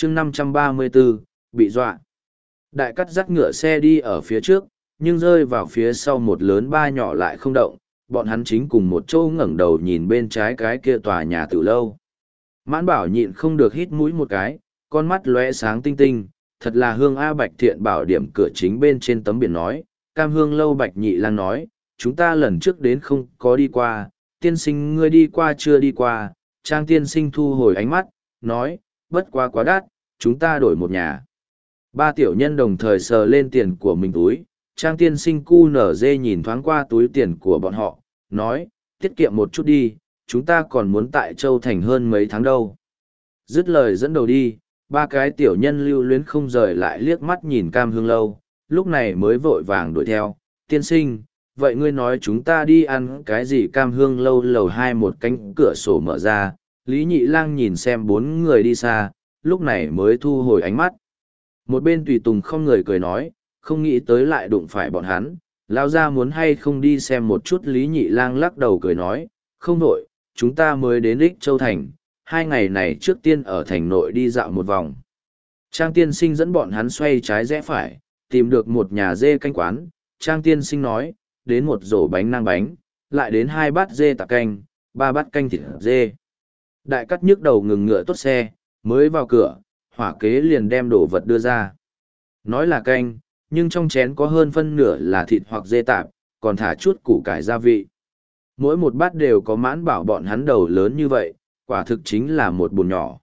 chương 534, bị dọa. Đại cắt dắt ngựa xe đi ở phía trước, nhưng rơi vào phía sau một lớn ba nhỏ lại không động, bọn hắn chính cùng một chỗ ngẩng đầu nhìn bên trái cái kia tòa nhà từ lâu. Mãn Bảo nhịn không được hít mũi một cái, con mắt lóe sáng tinh tinh, thật là hương A. Bạch Thiện Bảo điểm cửa chính bên trên tấm biển nói, Cam Hương lâu. Bạch Nhị Lang nói, chúng ta lần trước đến không có đi qua, tiên sinh ngươi đi qua chưa đi qua. Trang tiên sinh thu hồi ánh mắt, nói, bất quá quá đắt, chúng ta đổi một nhà. Ba tiểu nhân đồng thời sờ lên tiền của mình túi, Trang tiên sinh cu nở dê nhìn thoáng qua túi tiền của bọn họ, nói, tiết kiệm một chút đi, chúng ta còn muốn tại Châu Thành hơn mấy tháng đâu. Dứt lời dẫn đầu đi, ba cái tiểu nhân lưu luyến không rời lại liếc mắt nhìn Cam Hương lâu, lúc này mới vội vàng đuổi theo, tiên sinh, vậy ngươi nói chúng ta đi ăn cái gì? Cam Hương lâu lầu hai một cánh cửa sổ mở ra, Lý Nhị Lang nhìn xem bốn người đi xa, lúc này mới thu hồi ánh mắt. Một bên tùy tùng không người cười nói, không nghĩ tới lại đụng phải bọn hắn, lao ra muốn hay không đi xem một chút. Lý Nhị Lang lắc đầu cười nói, không nổi, chúng ta mới đến Ích Châu Thành, 2 ngày này trước tiên ở thành nội đi dạo một vòng. Trang tiên sinh dẫn bọn hắn xoay trái rẽ phải, tìm được một nhà dê canh quán. Trang tiên sinh nói, đến một rổ bánh nang bánh, lại đến 2 bát dê tạc canh, 3 bát canh thịt dê. Đại cắt nhức đầu ngừng ngựa tốt xe, mới vào cửa, hỏa kế liền đem đồ vật đưa ra. Nói là canh, nhưng trong chén có hơn phân nửa là thịt hoặc dê tạp, còn thả chút củ cải gia vị. Mỗi một bát đều có Mãn Bảo bọn hắn đầu lớn như vậy, quả thực chính là một bồn nhỏ.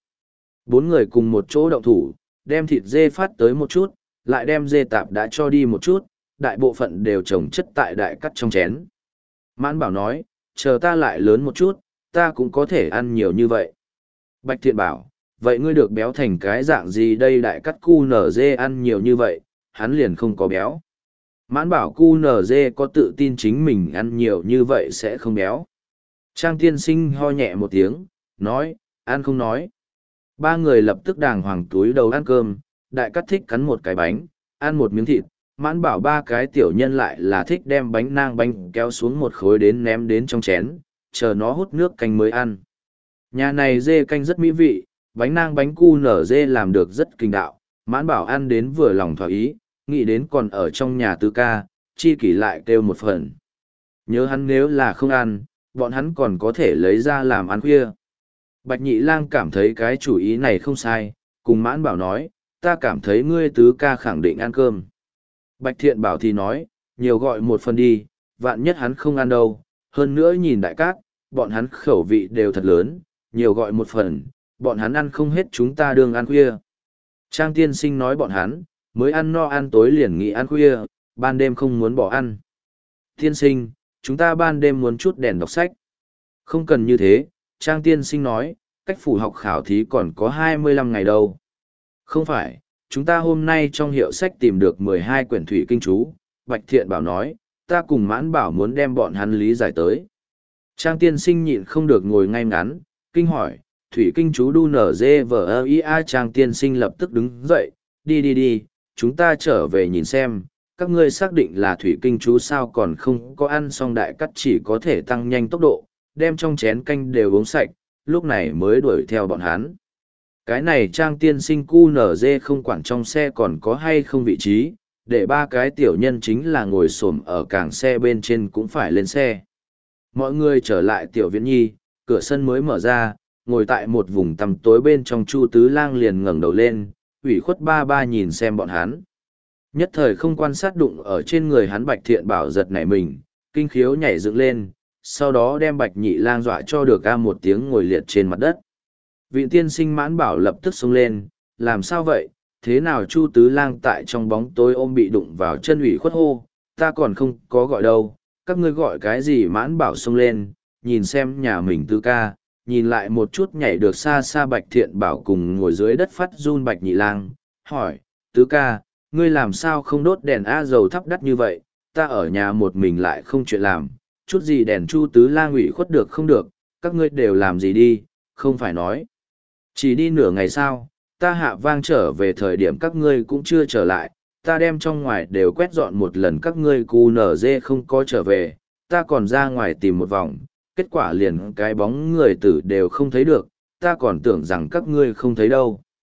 4 người cùng một chỗ động thủ, đem thịt dê phát tới một chút, lại đem dê tạp đã cho đi một chút, đại bộ phận đều chồng chất tại đại cắt trong chén. Mãn Bảo nói, chờ ta lại lớn một chút, ta cũng có thể ăn nhiều như vậy. Bạch Thiện bảo, vậy ngươi được béo thành cái dạng gì đây? Đại cắt cu nở dê ăn nhiều như vậy, hắn liền không có béo. Mãn Bảo cu nở dê có tự tin chính mình ăn nhiều như vậy sẽ không béo. Trang tiên sinh ho nhẹ một tiếng, nói, ăn không nói. 3 người lập tức đàng hoàng túi đầu ăn cơm, đại cắt thích cắn một cái bánh, ăn một miếng thịt. Mãn Bảo 3 cái tiểu nhân lại là thích đem bánh nang bánh kéo xuống một khối đến ném đến trong chén, chờ nó hút nước canh mới ăn. Nhà này dê canh rất mỹ vị, bánh nang bánh cu nở dê làm được rất kinh đạo, Mãn Bảo ăn đến vừa lòng thỏa ý, nghĩ đến còn ở trong nhà Tư ca, chi kỷ lại kêu một phần. Nhớ hắn nếu là không ăn, bọn hắn còn có thể lấy ra làm ăn khuya. Bạch Nhị Lang cảm thấy cái chủ ý này không sai, cùng Mãn Bảo nói, ta cảm thấy ngươi Tứ ca khẳng định ăn cơm. Bạch Thiện Bảo thì nói, nhiều gọi một phần đi, vạn nhất hắn không ăn đâu, hơn nữa nhìn đại cát, bọn hắn khẩu vị đều thật lớn, nhiều gọi một phần, bọn hắn ăn không hết chúng ta đương ăn khuya. Trang tiên sinh nói bọn hắn, mới ăn no ăn tối liền nghỉ ăn khuya, ban đêm không muốn bỏ ăn. Tiên sinh, chúng ta ban đêm muốn chút đèn đọc sách. Không cần như thế, Trang tiên sinh nói, cách phủ học khảo thí còn có 25 ngày đâu. Không phải, chúng ta hôm nay trong hiệu sách tìm được 12 quyển thủy kinh chú, Bạch Thiện Bảo nói, ta cùng Mãn Bảo muốn đem bọn hắn lý giải tới. Trang tiên sinh nhịn không được ngồi ngay ngắn, kinh hỏi, thủy kinh chú đu nở dê vờ ia. Trang tiên sinh lập tức đứng dậy, đi, chúng ta trở về nhìn xem, các ngươi xác định là thủy kinh chú sao? Còn không có ăn xong đại cắt chỉ có thể tăng nhanh tốc độ, đem trong chén canh đều uống sạch, lúc này mới đuổi theo bọn hắn. Cái này Trang tiên sinh cu nở dê không quản trong xe còn có hay không vị trí, để 3 cái tiểu nhân chính là ngồi xổm ở càng xe bên trên cũng phải lên xe. Mọi người trở lại tiểu viện nhi, cửa sân mới mở ra, ngồi tại một vùng tăm tối bên trong Chu Tứ Lang liền ngẩng đầu lên, ủy khuất ba nhìn xem bọn hắn. Nhất thời không quan sát đụng ở trên người hắn. Bạch Thiện Bảo giật nảy mình, kinh khiếu nhảy dựng lên, sau đó đem Bạch Nhị Lang dọa cho được a một tiếng ngồi liệt trên mặt đất. Vị tiên sinh Mãn Bảo lập tức xông lên, làm sao vậy, thế nào? Chu Tứ Lang tại trong bóng tối ôm bị đụng vào chân ủy khuất hô, ta còn không có gọi đâu, các ngươi gọi cái gì? Mãn Bảo xông lên, nhìn xem nhà mình Tứ ca, nhìn lại một chút nhảy được xa xa Bạch Thiện Bảo cùng ngồi dưới đất phát run Bạch Nhị Lang, hỏi, Tứ ca, ngươi làm sao không đốt đèn dầu thắp đắt như vậy, ta ở nhà một mình lại không chuyện làm, chút gì đèn. Chu Tứ Lang ủy khuất được không được, các ngươi đều làm gì đi, không phải nói chỉ đi nửa ngày sao, ta hạ vang trở về thời điểm các ngươi cũng chưa trở lại, ta đem trong ngoài đều quét dọn một lần các ngươi cu nở dê không có trở về, ta còn ra ngoài tìm một vòng, kết quả liền cái bóng người tử đều không thấy được, ta còn tưởng rằng các ngươi không thấy đâu.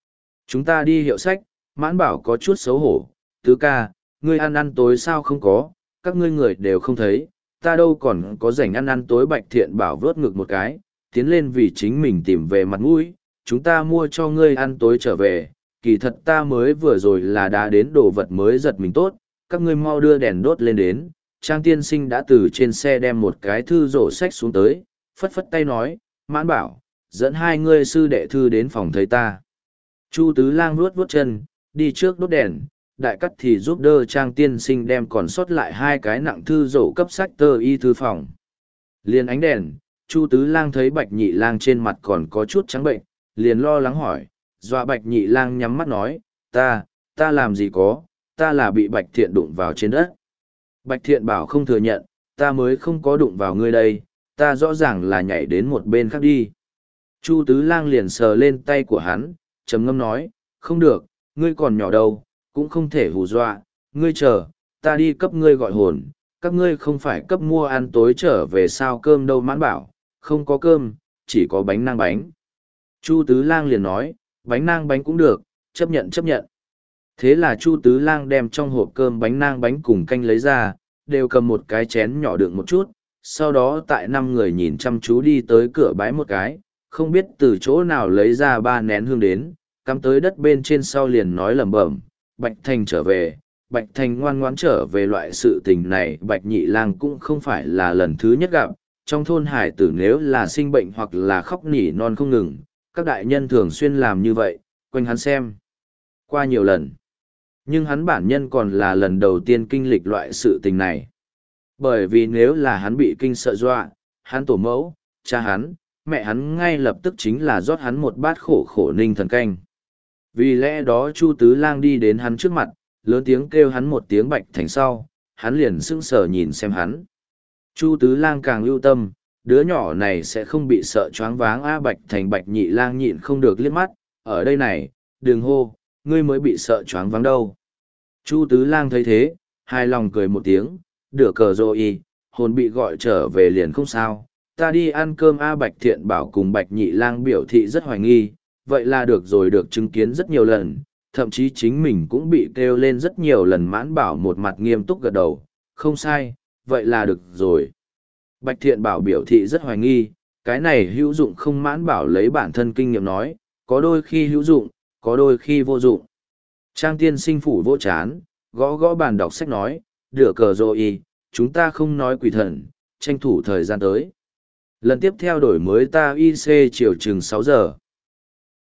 Chúng ta đi hiệu sách, Mãn Bảo có chút xấu hổ, tứ ca, ngươi ăn tối sao không có, các ngươi người đều không thấy, ta đâu còn có rảnh ăn tối. Bạch Thiện Bảo vớt ngực một cái, tiến lên vì chính mình tìm về mặt mũi, chúng ta mua cho ngươi ăn tối trở về, kỳ thật ta mới vừa rồi là đã đến đồ vật mới giật mình tốt, các ngươi mau đưa đèn đốt lên đến. Trang tiên sinh đã từ trên xe đem một cái thư rổ sách xuống tới, phất phất tay nói, Mãn Bảo, dẫn hai ngươi sư đệ thư đến phòng thấy ta. Chu Tứ Lang vuốt vuốt chân, đi trước đốt đèn, Đại Cắt thì giúp đỡ Trang tiên sinh đem còn sót lại hai cái nặng thư rổ cấp sách tơ y thư phòng. Liền ánh đèn, Chu Tứ Lang thấy Bạch Nhị Lang trên mặt còn có chút trắng bệnh, liền lo lắng hỏi, dọa Bạch Nhị Lang nhắm mắt nói, ta làm gì có, ta là bị Bạch Thiện đụng vào trên đất. Bạch Thiện Bảo không thừa nhận, ta mới không có đụng vào ngươi đây, ta rõ ràng là nhảy đến một bên khác đi. Chu Tứ Lang liền sờ lên tay của hắn, trầm ngâm nói, không được, ngươi còn nhỏ đâu, cũng không thể hù dọa, ngươi chờ, ta đi cấp ngươi gọi hồn, các ngươi không phải cấp mua ăn tối trở về sao cơm đâu. Mãn Bảo, không có cơm, chỉ có bánh nang bánh. Chu Tứ Lang liền nói, bánh nang bánh cũng được, chấp nhận chấp nhận. Thế là Chu Tứ Lang đem trong hộp cơm bánh nang bánh cùng canh lấy ra, đều cầm một cái chén nhỏ đựng một chút, sau đó tại 5 người nhìn chăm chú đi tới cửa bái một cái, không biết từ chỗ nào lấy ra 3 nén hương đến, cắm tới đất bên trên sau liền nói lẩm bẩm, Bạch Thành trở về. Bạch Thành ngoan ngoãn trở về. Loại sự tình này Bạch Nhị Lang cũng không phải là lần thứ nhất gặp, trong thôn hải tử nếu là sinh bệnh hoặc là khóc nỉ non không ngừng, các đại nhân thường xuyên làm như vậy, quanh hắn xem qua nhiều lần. Nhưng hắn bản nhân còn là lần đầu tiên kinh lịch loại sự tình này. Bởi vì nếu là hắn bị kinh sợ dọa, hắn tổ mẫu, cha hắn, mẹ hắn ngay lập tức chính là rót hắn một bát khổ khổ ninh thần canh. Vì lẽ đó Chu Tứ Lang đi đến hắn trước mặt, lớn tiếng kêu hắn một tiếng Bạch Thành sau, hắn liền sững sờ nhìn xem hắn. Chu Tứ Lang càng lưu tâm, đứa nhỏ này sẽ không bị sợ choáng váng. Bạch Thành. Bạch Nhị Lang nhịn không được liếc mắt, ở đây này, đừng hô, ngươi mới bị sợ choáng váng đâu. Chu Tứ Lang thấy thế, hài lòng cười một tiếng, được cờ rồi, hồn bị gọi trở về liền không sao, ta đi ăn cơm. Bạch Thiện Bảo cùng Bạch Nhị Lang biểu thị rất hoài nghi, vậy là được rồi, được chứng kiến rất nhiều lần, thậm chí chính mình cũng bị kêu lên rất nhiều lần. Mãn Bảo một mặt nghiêm túc gật đầu, không sai, vậy là được rồi. Bạch Thiện Bảo biểu thị rất hoài nghi, cái này hữu dụng không? Mãn Bảo lấy bản thân kinh nghiệm nói, có đôi khi hữu dụng, có đôi khi vô dụng. Trang tiên sinh phủ vỗ chán, gõ gõ bàn đọc sách nói, được cờ rồi, chúng ta không nói quỷ thần, tranh thủ thời gian tới. Lần tiếp theo đổi mới ta IC chiều chừng 6 giờ.